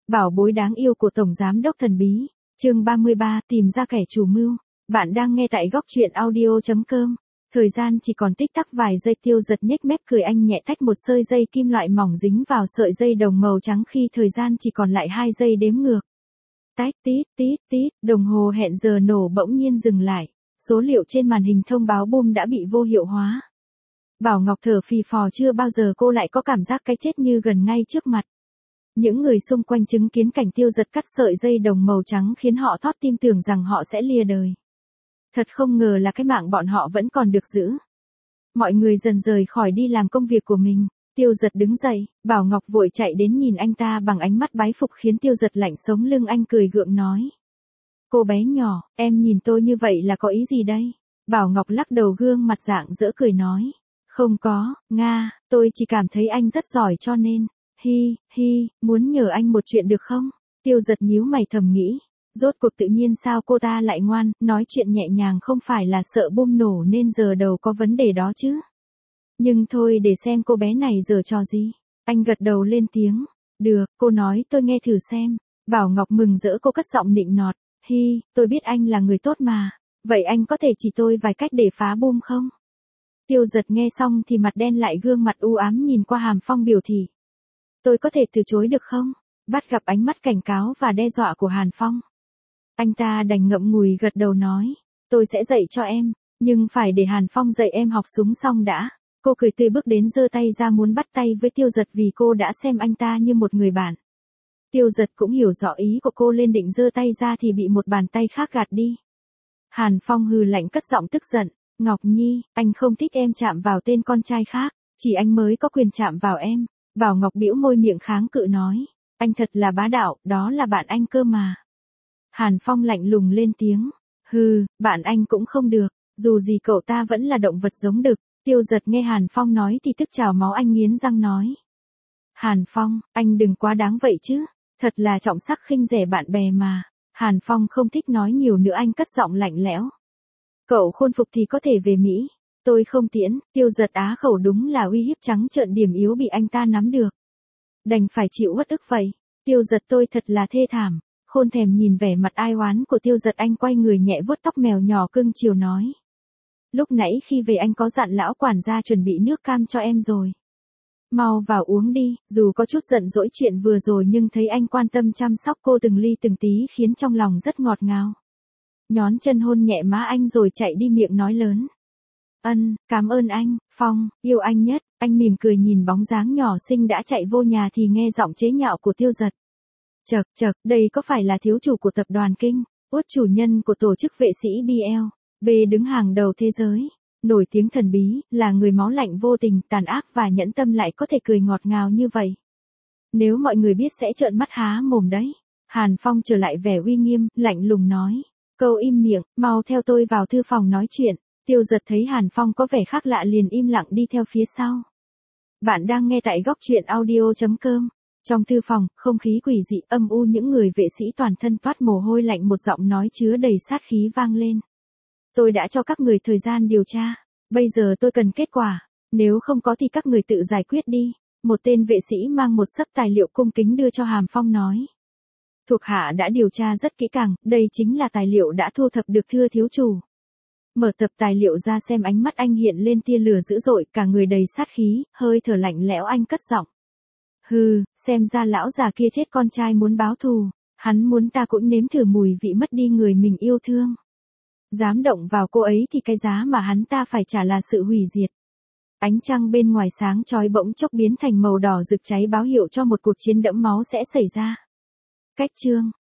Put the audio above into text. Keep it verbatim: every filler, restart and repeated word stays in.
Bảo bối đáng yêu của Tổng Giám đốc thần bí. Chương ba mươi ba, tìm ra kẻ chủ mưu. Bạn đang nghe tại góc truyện audio chấm com. Thời gian chỉ còn tích tắc vài giây, Tiêu Giật nhếch mép cười, anh nhẹ tách một sợi dây kim loại mỏng dính vào sợi dây đồng màu trắng khi thời gian chỉ còn lại hai giây đếm ngược. Tách tít tít tít, đồng hồ hẹn giờ nổ bỗng nhiên dừng lại. Số liệu trên màn hình thông báo boom đã bị vô hiệu hóa. Bảo Ngọc thở phì phò, chưa bao giờ cô lại có cảm giác cái chết như gần ngay trước mặt. Những người xung quanh chứng kiến cảnh Tiêu Giật cắt sợi dây đồng màu trắng khiến họ thót tim, tưởng rằng họ sẽ lìa đời. Thật không ngờ là cái mạng bọn họ vẫn còn được giữ. Mọi người dần rời khỏi đi làm công việc của mình. Tiêu Giật đứng dậy, Bảo Ngọc vội chạy đến nhìn anh ta bằng ánh mắt bái phục khiến Tiêu Giật lạnh sống lưng, anh cười gượng nói. Cô bé nhỏ, em nhìn tôi như vậy là có ý gì đây? Bảo Ngọc lắc đầu, gương mặt rạng rỡ cười nói. Không có, Nga, tôi chỉ cảm thấy anh rất giỏi cho nên. Hi, hi, muốn nhờ anh một chuyện được không? Tiêu Giật nhíu mày thầm nghĩ. Rốt cuộc tự nhiên sao cô ta lại ngoan, nói chuyện nhẹ nhàng, không phải là sợ bom nổ nên giờ đầu có vấn đề đó chứ. Nhưng thôi để xem cô bé này giở trò gì. Anh gật đầu lên tiếng. Được, cô nói tôi nghe thử xem. Bảo Ngọc mừng rỡ, cô cất giọng nịnh nọt. Hi, tôi biết anh là người tốt mà. Vậy anh có thể chỉ tôi vài cách để phá bom không? Tiêu Giật nghe xong thì mặt đen lại, gương mặt u ám nhìn qua Hàn Phong biểu thị. Tôi có thể từ chối được không? Bắt gặp ánh mắt cảnh cáo và đe dọa của Hàn Phong. Anh ta đành ngậm ngùi gật đầu nói. Tôi sẽ dạy cho em, nhưng phải để Hàn Phong dạy em học súng xong đã. Cô cười tươi bước đến, giơ tay ra muốn bắt tay với Tiêu Giật vì cô đã xem anh ta như một người bạn. Tiêu Giật cũng hiểu rõ ý của cô, lên định giơ tay ra thì bị một bàn tay khác gạt đi. Hàn Phong hừ lạnh cất giọng tức giận. Ngọc Nhi, anh không thích em chạm vào tên con trai khác, chỉ anh mới có quyền chạm vào em. Bảo Ngọc bĩu môi miệng kháng cự nói. Anh thật là bá đạo, đó là bạn anh cơ mà. Hàn Phong lạnh lùng lên tiếng. Hừ, bạn anh cũng không được, dù gì cậu ta vẫn là động vật giống đực. Tiêu Giật nghe Hàn Phong nói thì tức trào máu, anh nghiến răng nói. Hàn Phong, anh đừng quá đáng vậy chứ, thật là trọng sắc khinh rẻ bạn bè mà. Hàn Phong không thích nói nhiều nữa, anh cất giọng lạnh lẽo. Cậu khôn phục thì có thể về Mỹ, tôi không tiễn. Tiêu Giật á khẩu, đúng là uy hiếp trắng trợn, điểm yếu bị anh ta nắm được. Đành phải chịu uất ức vậy. Tiêu Giật, tôi thật là thê thảm. Khôn thèm nhìn vẻ mặt ai oán của Tiêu Giật, anh quay người nhẹ vuốt tóc mèo nhỏ cưng chiều nói. Lúc nãy khi về anh có dặn lão quản gia chuẩn bị nước cam cho em rồi. Mau vào uống đi, dù có chút giận dỗi chuyện vừa rồi nhưng thấy anh quan tâm chăm sóc cô từng ly từng tí khiến trong lòng rất ngọt ngào. Nhón chân hôn nhẹ má anh rồi chạy đi, miệng nói lớn. Ân, cảm ơn anh, Phong, yêu anh nhất. Anh mỉm cười nhìn bóng dáng nhỏ xinh đã chạy vô nhà thì nghe giọng chế nhạo của Tiêu Giật. Chậc chậc, đây có phải là thiếu chủ của tập đoàn Kinh, Út, chủ nhân của tổ chức vệ sĩ bê lờ, B đứng hàng đầu thế giới, nổi tiếng thần bí, là người máu lạnh vô tình, tàn ác và nhẫn tâm, lại có thể cười ngọt ngào như vậy. Nếu mọi người biết sẽ trợn mắt há mồm đấy. Hàn Phong trở lại vẻ uy nghiêm, lạnh lùng nói. Câu im miệng, mau theo tôi vào thư phòng nói chuyện. Tiêu Giật thấy Hàn Phong có vẻ khác lạ liền im lặng đi theo phía sau. Bạn đang nghe tại góc truyện audio chấm com. Trong thư phòng, không khí quỷ dị âm u, những người vệ sĩ toàn thân toát mồ hôi lạnh, một giọng nói chứa đầy sát khí vang lên. Tôi đã cho các người thời gian điều tra, bây giờ tôi cần kết quả, nếu không có thì các người tự giải quyết đi. Một tên vệ sĩ mang một xấp tài liệu cung kính đưa cho Hàn Phong nói. Thuộc hạ đã điều tra rất kỹ càng, đây chính là tài liệu đã thu thập được, thưa thiếu chủ. Mở tập tài liệu ra xem, ánh mắt anh hiện lên tia lửa dữ dội, cả người đầy sát khí, hơi thở lạnh lẽo, anh cất giọng. Hừ, xem ra lão già kia chết con trai muốn báo thù, hắn muốn ta cũng nếm thử mùi vị mất đi người mình yêu thương. Dám động vào cô ấy thì cái giá mà hắn ta phải trả là sự hủy diệt. Ánh trăng bên ngoài sáng chói bỗng chốc biến thành màu đỏ rực cháy, báo hiệu cho một cuộc chiến đẫm máu sẽ xảy ra. Cách chương